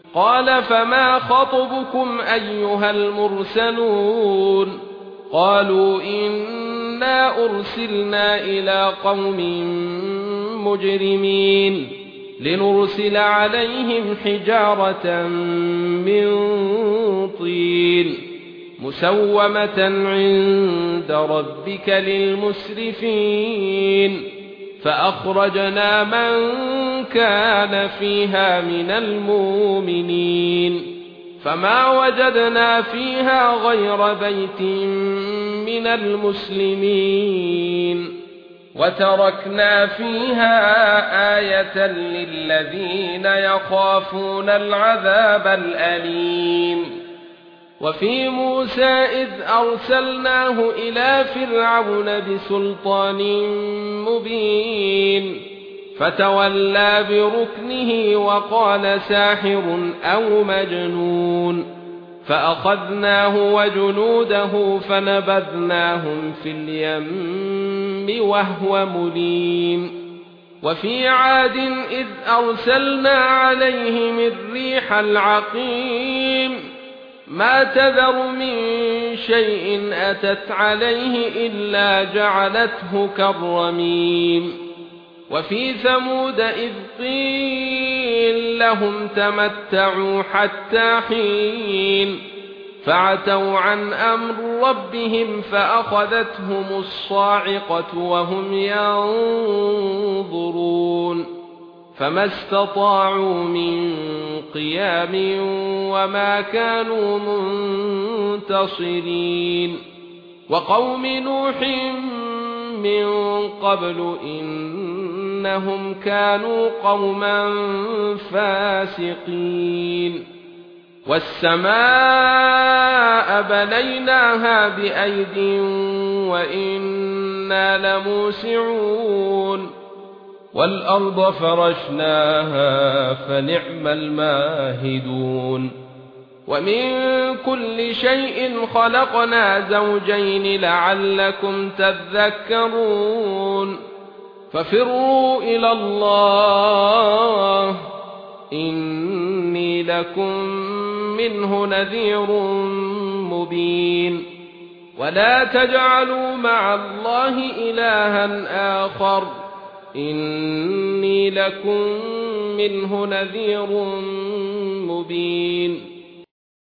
قال فما خطبكم أيها المرسلون قالوا إنا أرسلنا إلى قوم مجرمين لنرسل عليهم حجارة من طين مسومة عند ربك للمسرفين فأخرجنا من كان فيها من المؤمنين فما وجدنا فيها غير بيت من المسلمين وتركنا فيها آية للذين يخافون العذاب الأليم وفي موسى إذ أرسلناه إلى فرعون بسلطان مبين فتولى بركنه وقال ساحر أو مجنون فأخذناه وجنوده فنبذناهم في اليم وهو مليم وفي عاد إذ أرسلنا عليهم الريح العقيم ما تذر من شيء أتت عليه إلا جعلته كالرميم وفي ثمود إذ قيل لهم تمتعوا حتى حين فعتوا عن أمر ربهم فأخذتهم الصاعقة وهم ينظرون فما استطاعوا من قيام وما كانوا منتصرين وقوم نوح من قبل إنهم كانوا قوما فاسقين والسماء بنيناها بأيد وإنا لموسعون والأرض فرشناها فنعم الماهدون ومن كل شيء خلقنا زوجين لعلكم تذكرون ففروا إلى الله إني لكم منه نذير مبين ولا تجعلوا مع الله إلها آخر إني لكم منه نذير مبين